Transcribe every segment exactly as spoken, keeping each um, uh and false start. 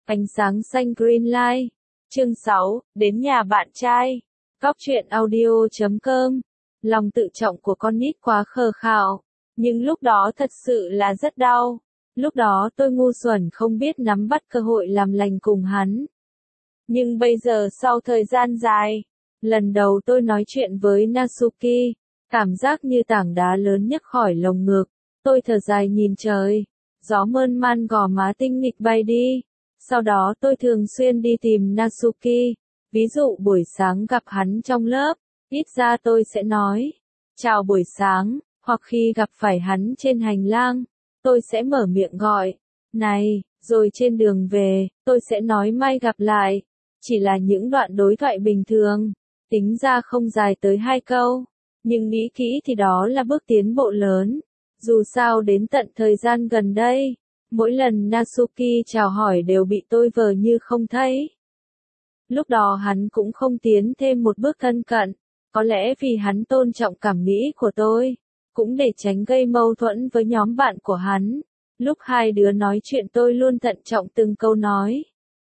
Ánh sáng xanh Green Light. Chương sáu, đến nhà bạn trai. Cóc truyện audio chấm com. Lòng tự trọng của con nít quá khờ khạo. Nhưng lúc đó thật sự là rất đau. Lúc đó tôi ngu xuẩn không biết nắm bắt cơ hội làm lành cùng hắn. Nhưng bây giờ sau thời gian dài, lần đầu tôi nói chuyện với Natsuki, cảm giác như tảng đá lớn nhấc khỏi lồng ngực. Tôi thở dài nhìn trời, gió mơn man gò má tinh nghịch bay đi. Sau đó tôi thường xuyên đi tìm Natsuki, ví dụ buổi sáng gặp hắn trong lớp, ít ra tôi sẽ nói, chào buổi sáng, hoặc khi gặp phải hắn trên hành lang, tôi sẽ mở miệng gọi, này, rồi trên đường về, tôi sẽ nói may gặp lại. Chỉ là những đoạn đối thoại bình thường, tính ra không dài tới hai câu, nhưng nghĩ kỹ thì đó là bước tiến bộ lớn. Dù sao đến tận thời gian gần đây, mỗi lần Natsuki chào hỏi đều bị tôi vờ như không thấy. Lúc đó hắn cũng không tiến thêm một bước thân cận, có lẽ vì hắn tôn trọng cảm nghĩ của tôi, cũng để tránh gây mâu thuẫn với nhóm bạn của hắn. Lúc hai đứa nói chuyện tôi luôn thận trọng từng câu nói,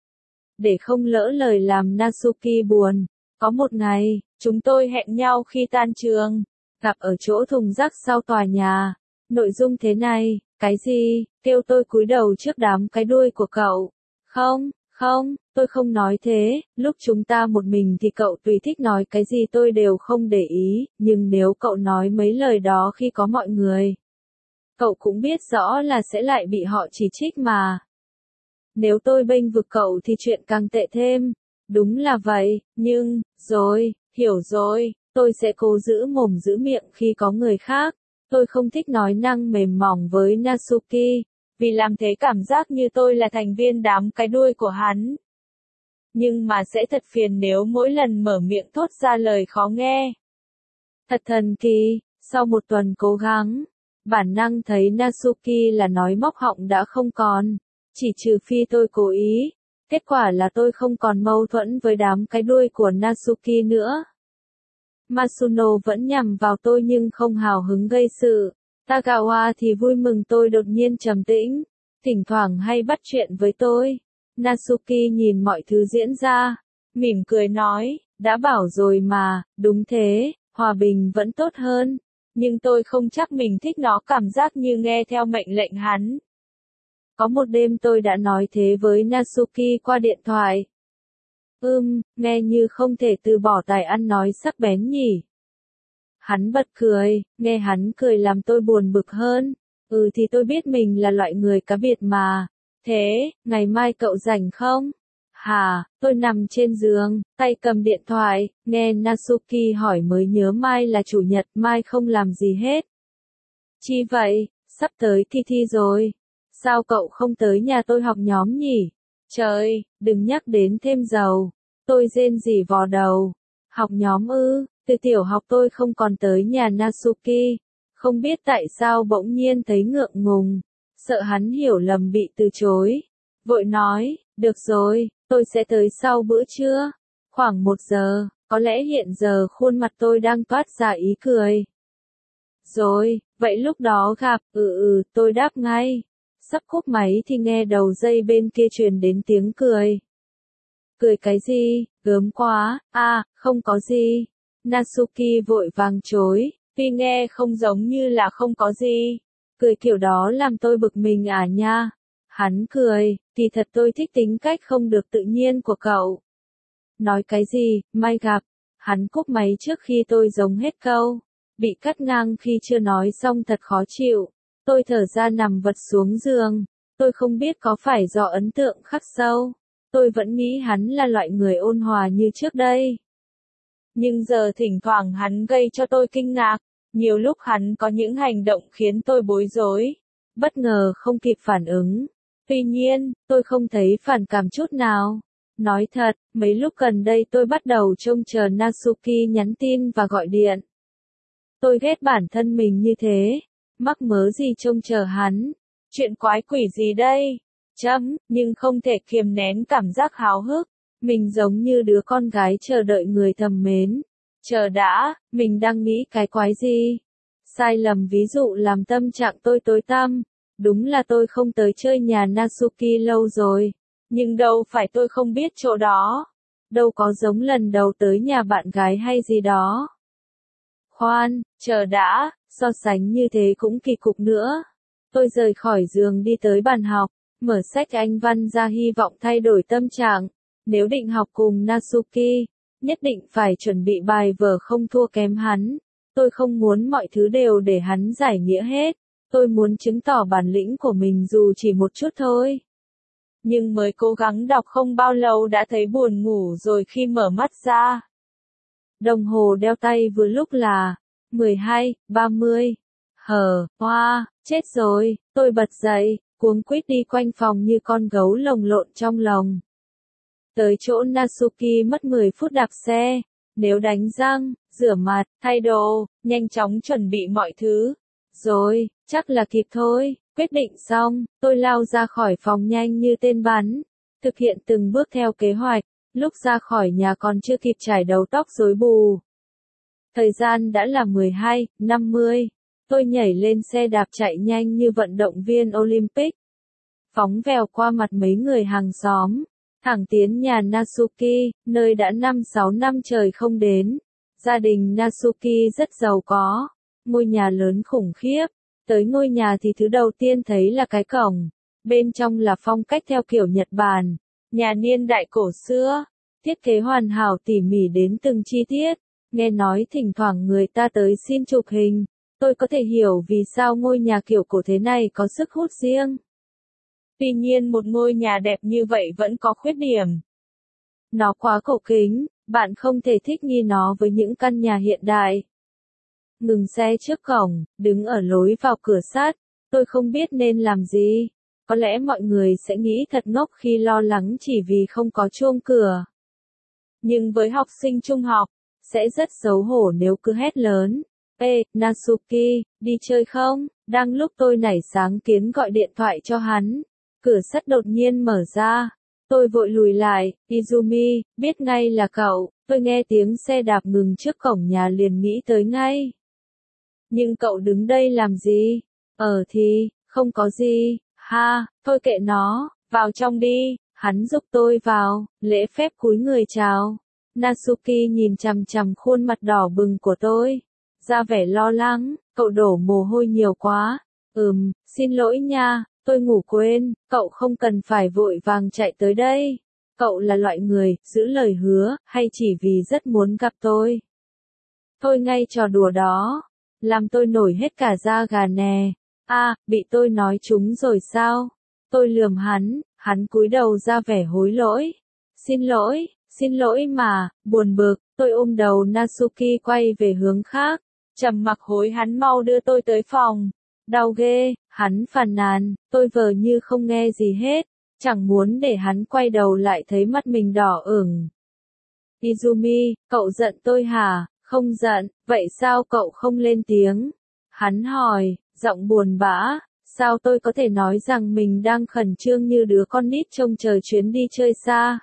để không lỡ lời làm Natsuki buồn. Có một ngày, chúng tôi hẹn nhau khi tan trường, gặp ở chỗ thùng rác sau tòa nhà. Nội dung thế này, cái gì, kêu tôi cúi đầu trước đám cái đuôi của cậu. Không, không, tôi không nói thế, lúc chúng ta một mình thì cậu tùy thích nói cái gì tôi đều không để ý, nhưng nếu cậu nói mấy lời đó khi có mọi người, cậu cũng biết rõ là sẽ lại bị họ chỉ trích mà. Nếu tôi bênh vực cậu thì chuyện càng tệ thêm. Đúng là vậy, nhưng, rồi, hiểu rồi, tôi sẽ cố giữ mồm giữ miệng khi có người khác. Tôi không thích nói năng mềm mỏng với Natsuki, vì làm thế cảm giác như tôi là thành viên đám cái đuôi của hắn. Nhưng mà sẽ thật phiền nếu mỗi lần mở miệng thốt ra lời khó nghe. Thật thần kỳ, sau một tuần cố gắng, bản năng thấy Natsuki là nói móc họng đã không còn, chỉ trừ phi tôi cố ý. Kết quả là tôi không còn mâu thuẫn với đám cái đuôi của Natsuki nữa. Masuno vẫn nhằm vào tôi nhưng không hào hứng gây sự. Tagawa thì vui mừng tôi đột nhiên trầm tĩnh, thỉnh thoảng hay bắt chuyện với tôi. Natsuki nhìn mọi thứ diễn ra, mỉm cười nói, đã bảo rồi mà, đúng thế, hòa bình vẫn tốt hơn. Nhưng tôi không chắc mình thích nó, cảm giác như nghe theo mệnh lệnh hắn. Có một đêm tôi đã nói thế với Natsuki qua điện thoại. Ừm, nghe như không thể từ bỏ tài ăn nói sắc bén nhỉ. Hắn bật cười, nghe hắn cười làm tôi buồn bực hơn. Ừ thì tôi biết mình là loại người cá biệt mà. Thế, ngày mai cậu rảnh không? Hả, tôi nằm trên giường, tay cầm điện thoại, nghe Natsuki hỏi mới nhớ mai là chủ nhật, mai không làm gì hết. Chi vậy, sắp tới kỳ thi rồi. Sao cậu không tới nhà tôi học nhóm nhỉ? Trời, đừng nhắc đến thêm dầu. Tôi rên rỉ vò đầu. Học nhóm ư, từ tiểu học tôi không còn tới nhà Natsuki. Không biết tại sao bỗng nhiên thấy ngượng ngùng. Sợ hắn hiểu lầm bị từ chối. Vội nói, được rồi, tôi sẽ tới sau bữa trưa. Khoảng một giờ, có lẽ hiện giờ khuôn mặt tôi đang toát ra ý cười. Rồi, vậy lúc đó gặp, ừ ừ, tôi đáp ngay. Sắp cúp máy thì nghe đầu dây bên kia truyền đến tiếng cười. Cười cái gì, gớm quá, à, không có gì. Natsuki vội vàng chối, vì nghe không giống như là không có gì. Cười kiểu đó làm tôi bực mình à nha. Hắn cười, kỳ thật tôi thích tính cách không được tự nhiên của cậu. Nói cái gì, mai gặp. Hắn cúp máy trước khi tôi giống hết câu. Bị cắt ngang khi chưa nói xong thật khó chịu. Tôi thở ra nằm vật xuống giường. Tôi không biết có phải do ấn tượng khắc sâu. Tôi vẫn nghĩ hắn là loại người ôn hòa như trước đây. Nhưng giờ thỉnh thoảng hắn gây cho tôi kinh ngạc. Nhiều lúc hắn có những hành động khiến tôi bối rối. Bất ngờ không kịp phản ứng. Tuy nhiên, tôi không thấy phản cảm chút nào. Nói thật, mấy lúc gần đây tôi bắt đầu trông chờ Natsuki nhắn tin và gọi điện. Tôi ghét bản thân mình như thế. Mắc mớ gì trông chờ hắn. Chuyện quái quỷ gì đây? Chấm, nhưng không thể kiềm nén cảm giác háo hức. Mình giống như đứa con gái chờ đợi người thầm mến. Chờ đã, mình đang nghĩ cái quái gì? Sai lầm ví dụ làm tâm trạng tôi tối tăm. Đúng là tôi không tới chơi nhà Natsuki lâu rồi. Nhưng đâu phải tôi không biết chỗ đó. Đâu có giống lần đầu tới nhà bạn gái hay gì đó. Khoan, chờ đã, so sánh như thế cũng kỳ cục nữa. Tôi rời khỏi giường đi tới bàn học, mở sách Anh văn ra hy vọng thay đổi tâm trạng. Nếu định học cùng Natsuki, nhất định phải chuẩn bị bài vở không thua kém hắn. Tôi không muốn mọi thứ đều để hắn giải nghĩa hết. Tôi muốn chứng tỏ bản lĩnh của mình dù chỉ một chút thôi. Nhưng mới cố gắng đọc không bao lâu đã thấy buồn ngủ rồi khi mở mắt ra. Đồng hồ đeo tay vừa lúc là mười hai, ba mươi. Hờ, hoa, chết rồi, tôi bật dậy, cuống quýt đi quanh phòng như con gấu lồng lộn trong lồng. Tới chỗ Natsuki mất mười phút đạp xe, nếu đánh răng, rửa mặt, thay đồ, nhanh chóng chuẩn bị mọi thứ. Rồi, chắc là kịp thôi, quyết định xong, tôi lao ra khỏi phòng nhanh như tên bắn, thực hiện từng bước theo kế hoạch, lúc ra khỏi nhà còn chưa kịp chải đầu tóc rối bù. Thời gian đã là mười hai, năm mươi, tôi nhảy lên xe đạp chạy nhanh như vận động viên Olympic. Phóng vèo qua mặt mấy người hàng xóm, thẳng tiến nhà Natsuki, nơi đã năm sáu năm trời không đến. Gia đình Natsuki rất giàu có, ngôi nhà lớn khủng khiếp. Tới ngôi nhà thì thứ đầu tiên thấy là cái cổng. Bên trong là phong cách theo kiểu Nhật Bản, nhà niên đại cổ xưa, thiết kế hoàn hảo tỉ mỉ đến từng chi tiết. Nghe nói thỉnh thoảng người ta tới xin chụp hình, tôi có thể hiểu vì sao ngôi nhà kiểu cổ thế này có sức hút riêng. Tuy nhiên một ngôi nhà đẹp như vậy vẫn có khuyết điểm. Nó quá cổ kính, bạn không thể thích nghi nó với những căn nhà hiện đại. Ngừng xe trước cổng, đứng ở lối vào cửa sắt, tôi không biết nên làm gì. Có lẽ mọi người sẽ nghĩ thật ngốc khi lo lắng chỉ vì không có chuông cửa. Nhưng với học sinh trung học, sẽ rất xấu hổ nếu cứ hét lớn. Ê, Natsuki, đi chơi không? Đang lúc tôi nảy sáng kiến gọi điện thoại cho hắn. Cửa sắt đột nhiên mở ra. Tôi vội lùi lại, Izumi, biết ngay là cậu. Tôi nghe tiếng xe đạp ngừng trước cổng nhà liền nghĩ tới ngay. Nhưng cậu đứng đây làm gì? Ờ thì, không có gì, ha, thôi kệ nó, vào trong đi. Hắn giúp tôi vào, lễ phép cúi người chào. Natsuki nhìn chằm chằm khuôn mặt đỏ bừng của tôi, ra vẻ lo lắng, cậu đổ mồ hôi nhiều quá. Ừm, xin lỗi nha, tôi ngủ quên, cậu không cần phải vội vàng chạy tới đây. Cậu là loại người, giữ lời hứa, hay chỉ vì rất muốn gặp tôi? Thôi ngay trò đùa đó, làm tôi nổi hết cả da gà nè. À, bị tôi nói trúng rồi sao? Tôi lườm hắn, hắn cúi đầu ra vẻ hối lỗi. Xin lỗi, xin lỗi mà, buồn bực, tôi ôm đầu Natsuki quay về hướng khác. Trầm mặc hối hắn mau đưa tôi tới phòng. Đau ghê, hắn phàn nàn, tôi vờ như không nghe gì hết, chẳng muốn để hắn quay đầu lại thấy mắt mình đỏ ửng. Izumi, cậu giận tôi hả? Không giận, vậy sao cậu không lên tiếng? Hắn hỏi, giọng buồn bã, sao tôi có thể nói rằng mình đang khẩn trương như đứa con nít trông chờ chuyến đi chơi xa?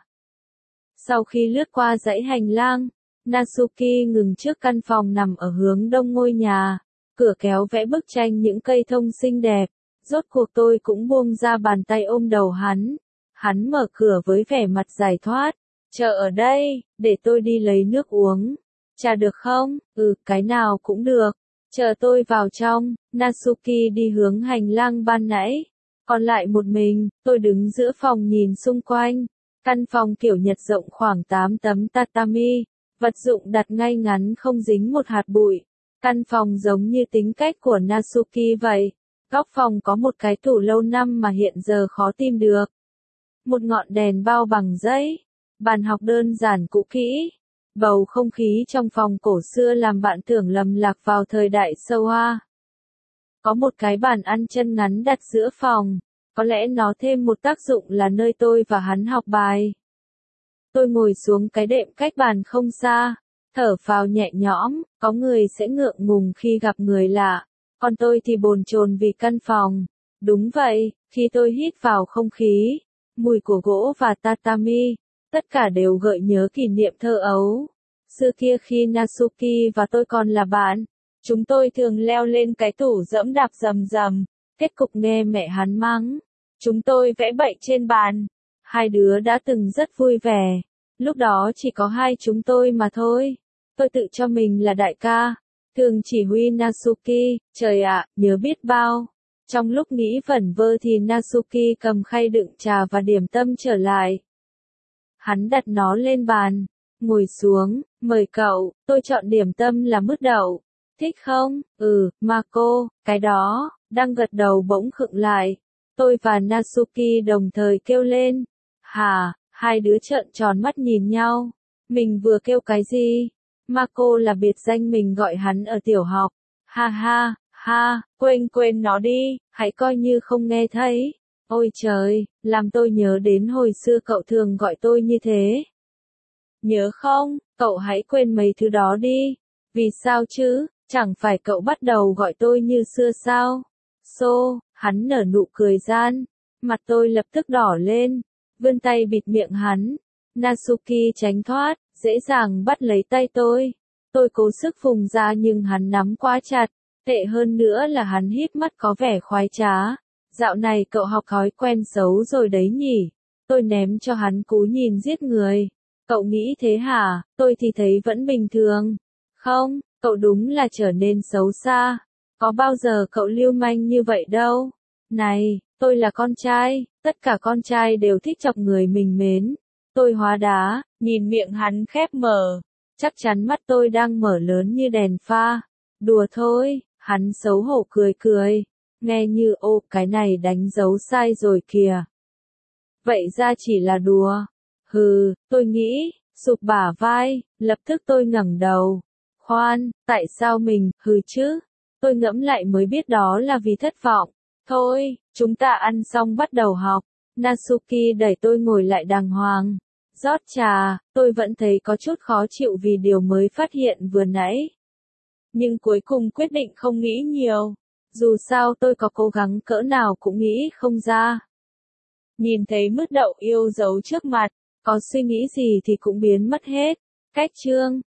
Sau khi lướt qua dãy hành lang, Natsuki ngừng trước căn phòng nằm ở hướng đông ngôi nhà, cửa kéo vẽ bức tranh những cây thông xinh đẹp. Rốt cuộc tôi cũng buông ra bàn tay ôm đầu hắn. Hắn mở cửa với vẻ mặt giải thoát. Chờ ở đây, để tôi đi lấy nước uống. Trà được không? Ừ, cái nào cũng được. Chờ tôi vào trong. Natsuki đi hướng hành lang ban nãy. Còn lại một mình, tôi đứng giữa phòng nhìn xung quanh. Căn phòng kiểu Nhật rộng khoảng tám tấm tatami. Vật dụng đặt ngay ngắn không dính một hạt bụi. Căn phòng giống như tính cách của Natsuki vậy. Góc phòng có một cái tủ lâu năm mà hiện giờ khó tìm được. Một ngọn đèn bao bằng giấy. Bàn học đơn giản cũ kỹ. Bầu không khí trong phòng cổ xưa làm bạn tưởng lầm lạc vào thời đại Showa. Có một cái bàn ăn chân ngắn đặt giữa phòng. Có lẽ nó thêm một tác dụng là nơi tôi và hắn học bài. Tôi ngồi xuống cái đệm cách bàn không xa. Thở phào nhẹ nhõm, có người sẽ ngượng ngùng khi gặp người lạ. Còn tôi thì bồn chồn vì căn phòng. Đúng vậy, khi tôi hít vào không khí, mùi của gỗ và tatami, tất cả đều gợi nhớ kỷ niệm thơ ấu. Xưa kia khi Natsuki và tôi còn là bạn, chúng tôi thường leo lên cái tủ dẫm đạp rầm rầm, kết cục nghe mẹ hắn mắng. Chúng tôi vẽ bậy trên bàn. Hai đứa đã từng rất vui vẻ. Lúc đó chỉ có hai chúng tôi mà thôi. Tôi tự cho mình là đại ca. Thường chỉ huy Natsuki, trời ạ, nhớ biết bao. Trong lúc nghĩ vẩn vơ thì Natsuki cầm khay đựng trà và điểm tâm trở lại. Hắn đặt nó lên bàn, ngồi xuống, mời cậu, tôi chọn điểm tâm là mứt đậu. Thích không? Ừ, Mako, cái đó, đang gật đầu bỗng khựng lại. Tôi và Natsuki đồng thời kêu lên. Hả? Hai đứa trợn tròn mắt nhìn nhau. Mình vừa kêu cái gì? Mako là biệt danh mình gọi hắn ở tiểu học. Ha ha, ha, quên quên nó đi, hãy coi như không nghe thấy. Ôi trời, làm tôi nhớ đến hồi xưa cậu thường gọi tôi như thế. Nhớ không, cậu hãy quên mấy thứ đó đi. Vì sao chứ, chẳng phải cậu bắt đầu gọi tôi như xưa sao? Xô, hắn nở nụ cười gian. Mặt tôi lập tức đỏ lên. Vươn tay bịt miệng hắn. Natsuki tránh thoát, dễ dàng bắt lấy tay tôi. Tôi cố sức phùng ra nhưng hắn nắm quá chặt. Tệ hơn nữa là hắn híp mắt có vẻ khoái trá. Dạo này cậu học thói quen xấu rồi đấy nhỉ. Tôi ném cho hắn cú nhìn giết người. Cậu nghĩ thế hả? Tôi thì thấy vẫn bình thường. Không, cậu đúng là trở nên xấu xa. Có bao giờ cậu lưu manh như vậy đâu. Này, tôi là con trai, tất cả con trai đều thích chọc người mình mến. Tôi hóa đá, nhìn miệng hắn khép mở. Chắc chắn mắt tôi đang mở lớn như đèn pha. Đùa thôi, hắn xấu hổ cười cười. Nghe như ô cái này đánh dấu sai rồi kìa. Vậy ra chỉ là đùa. Hừ, tôi nghĩ, sụp bả vai, lập tức tôi ngẩng đầu. Khoan, tại sao mình, hừ chứ? Tôi ngẫm lại mới biết đó là vì thất vọng. Thôi, chúng ta ăn xong bắt đầu học. Natsuki đẩy tôi ngồi lại đàng hoàng. Rót trà, tôi vẫn thấy có chút khó chịu vì điều mới phát hiện vừa nãy. Nhưng cuối cùng quyết định không nghĩ nhiều. Dù sao tôi có cố gắng cỡ nào cũng nghĩ không ra. Nhìn thấy mứt đậu yêu dấu trước mặt, có suy nghĩ gì thì cũng biến mất hết. Cách chương